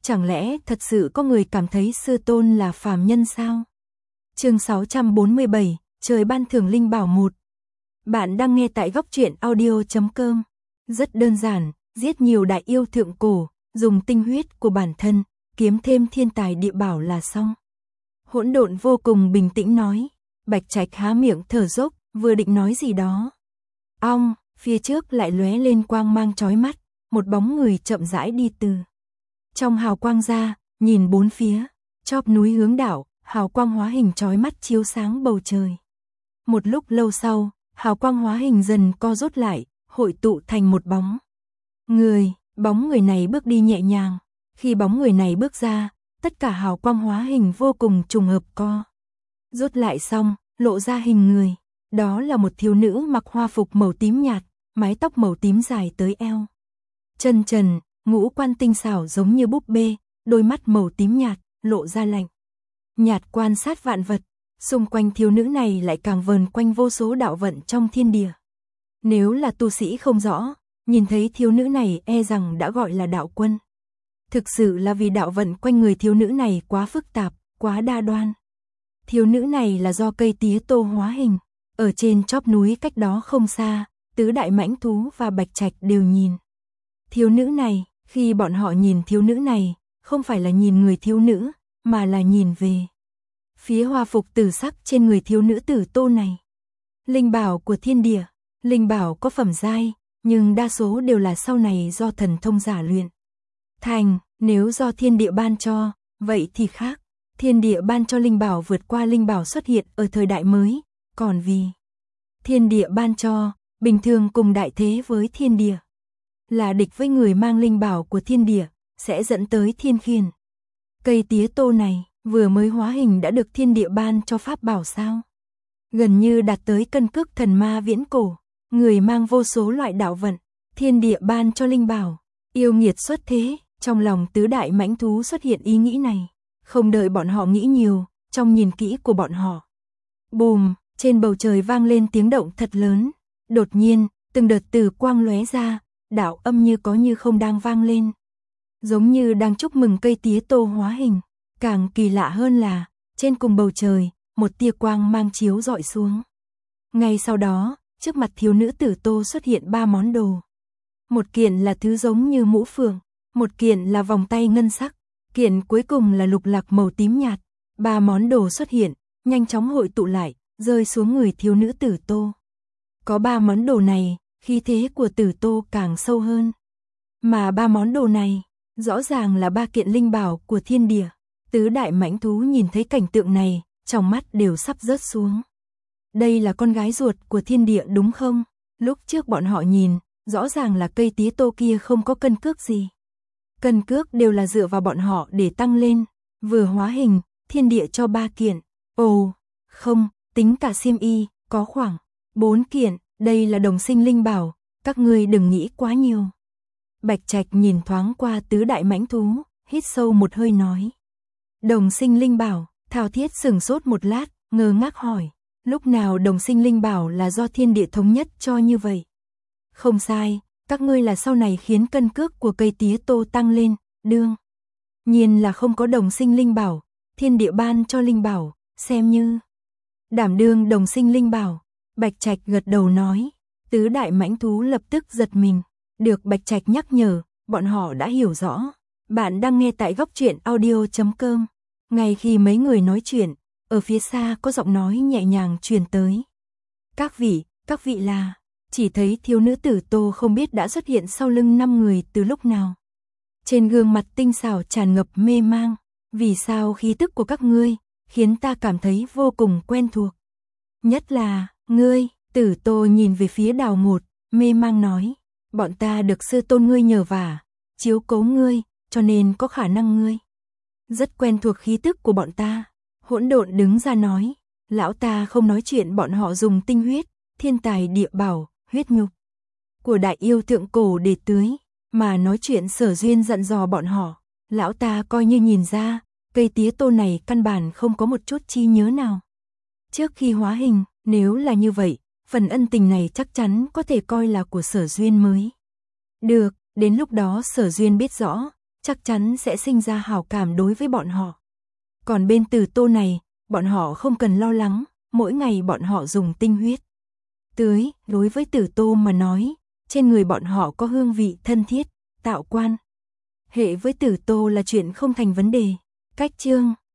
Chẳng lẽ thật sự có người cảm thấy sư tôn là phàm nhân sao? Chương 647, trời ban thưởng linh bảo 1. Bạn đang nghe tại góc truyện audio.com. Rất đơn giản, giết nhiều đại yêu thượng cổ, dùng tinh huyết của bản thân, kiếm thêm thiên tài địa bảo là xong. Hỗn Độn vô cùng bình tĩnh nói. Bạch Trạch há miệng thở dốc, vừa định nói gì đó. Ong, phía trước lại lóe lên quang mang chói mắt, một bóng người chậm rãi đi từ trong hào quang ra, nhìn bốn phía, chóp núi hướng đảo, hào quang hóa hình chói mắt chiếu sáng bầu trời. Một lúc lâu sau, hào quang hóa hình dần co rút lại, hội tụ thành một bóng bóng người này bước đi nhẹ nhàng, khi bóng người này bước ra, tất cả hào quang hóa hình vô cùng trùng hợp co rút lại xong, lộ ra hình người, đó là một thiếu nữ mặc hoa phục màu tím nhạt, mái tóc màu tím dài tới eo. Chân trần, ngũ quan tinh xảo giống như búp bê, đôi mắt màu tím nhạt, lộ ra lạnh nhạt quan sát vạn vật, xung quanh thiếu nữ này lại càng vờn quanh vô số đạo vận trong thiên địa. Nếu là tu sĩ không rõ, nhìn thấy thiếu nữ này e rằng đã gọi là đạo quân. Thực sự là vì đạo vận quanh người thiếu nữ này quá phức tạp, quá đa đoan. Thiếu nữ này là do cây tía tô hóa hình, ở trên chóp núi cách đó không xa, tứ đại mãnh thú và Bạch Trạch đều nhìn thiếu nữ này. Khi bọn họ nhìn thiếu nữ này, không phải là nhìn người thiếu nữ, mà là nhìn về phía hoa phục tử sắc trên người thiếu nữ tử tô này. Linh bảo của thiên địa, linh bảo có phẩm giai, nhưng đa số đều là sau này do thần thông giả luyện thành, nếu do thiên địa ban cho, vậy thì khác. Thiên địa ban cho linh bảo vượt qua linh bảo xuất hiện ở thời đại mới, còn vì thiên địa ban cho, bình thường cùng đại thế với thiên địa, là địch với người mang linh bảo của thiên địa, sẽ dẫn tới thiên khiển. Cây tía tô này, vừa mới hóa hình đã được thiên địa ban cho pháp bảo sao? Gần như đạt tới cân cước thần ma viễn cổ, người mang vô số loại đạo vận, thiên địa ban cho linh bảo, yêu nghiệt xuất thế, trong lòng tứ đại mãnh thú xuất hiện ý nghĩ này. Không đợi bọn họ nghĩ nhiều, trong nhìn kỹ của bọn họ. Bùm, trên bầu trời vang lên tiếng động thật lớn. Đột nhiên, từng đợt từ quang lóe ra, đạo âm như có như không đang vang lên. Giống như đang chúc mừng cây tía tô hóa hình. Càng kỳ lạ hơn là, trên cùng bầu trời, một tia quang mang chiếu rọi xuống. Ngay sau đó, trước mặt thiếu nữ tử tô xuất hiện 3 món đồ. Một kiện là thứ giống như mũ phượng, một kiện là vòng tay ngân sắc, kiện cuối cùng là lục lạc màu tím nhạt. 3 món đồ xuất hiện, nhanh chóng hội tụ lại, rơi xuống người thiếu nữ tử tô. Có 3 món đồ này, khí thế của tử tô càng sâu hơn. Mà 3 món đồ này, rõ ràng là 3 kiện linh bảo của thiên địa. Tứ đại mãnh thú nhìn thấy cảnh tượng này, trong mắt đều sắp rớt xuống. Đây là con gái ruột của thiên địa đúng không? Lúc trước bọn họ nhìn, rõ ràng là cây tía tô kia không có cân cước gì. Cân cước đều là dựa vào bọn họ để tăng lên. Vừa hóa hình, thiên địa cho 3 kiện. Ồ, không, tính cả xiêm y, có khoảng 4 kiện. Đây là đồng sinh linh bảo, các ngươi đừng nghĩ quá nhiều. Bạch Trạch nhìn thoáng qua tứ đại mãnh thú, hít sâu một hơi nói. Đồng sinh linh bảo, Thao Thiết sửng sốt một lát, ngơ ngác hỏi. Lúc nào đồng sinh linh bảo là do thiên địa thống nhất cho như vậy? Không sai, các ngươi là sau này khiến cân cước của cây tía tô tăng lên, đương nhiên là không có đồng sinh linh bảo, thiên địa ban cho linh bảo, xem như đảm đương đồng sinh linh bảo. Bạch Trạch gật đầu nói, tứ đại mãnh thú lập tức giật mình, được Bạch Trạch nhắc nhở, bọn họ đã hiểu rõ. Bạn đang nghe tại góc truyện audio.com. Ngay khi mấy người nói chuyện, ở phía xa có giọng nói nhẹ nhàng truyền tới. Các vị là... Chỉ thấy thiếu nữ tử tô không biết đã xuất hiện sau lưng 5 người từ lúc nào. Trên gương mặt tinh xảo tràn ngập mê mang. Vì sao khí tức của các ngươi khiến ta cảm thấy vô cùng quen thuộc? Nhất là, ngươi, tử tô nhìn về phía Đào Ngột, mê mang nói. Bọn ta được sư tôn ngươi nhờ vả, chiếu cố ngươi, cho nên có khả năng ngươi rất quen thuộc khí tức của bọn ta. Hỗn Độn đứng ra nói. Lão ta không nói chuyện bọn họ dùng tinh huyết, thiên tài địa bảo, huyết nhục của đại yêu thượng cổ để tưới, mà nói chuyện Sở Duyên dặn dò bọn họ. Lão ta coi như nhìn ra, cây tía tô này căn bản không có một chút chi nhớ nào trước khi hóa hình. Nếu là như vậy, phần ân tình này chắc chắn có thể coi là của Sở Duyên mới được. Đến lúc đó Sở Duyên biết rõ, chắc chắn sẽ sinh ra hảo cảm đối với bọn họ. Còn bên Tử Tô này, bọn họ không cần lo lắng, mỗi ngày bọn họ dùng tinh huyết tưới, đối với Tử Tô mà nói, trên người bọn họ có hương vị thân thiết, tạo quan hệ với Tử Tô là chuyện không thành vấn đề. Cách chương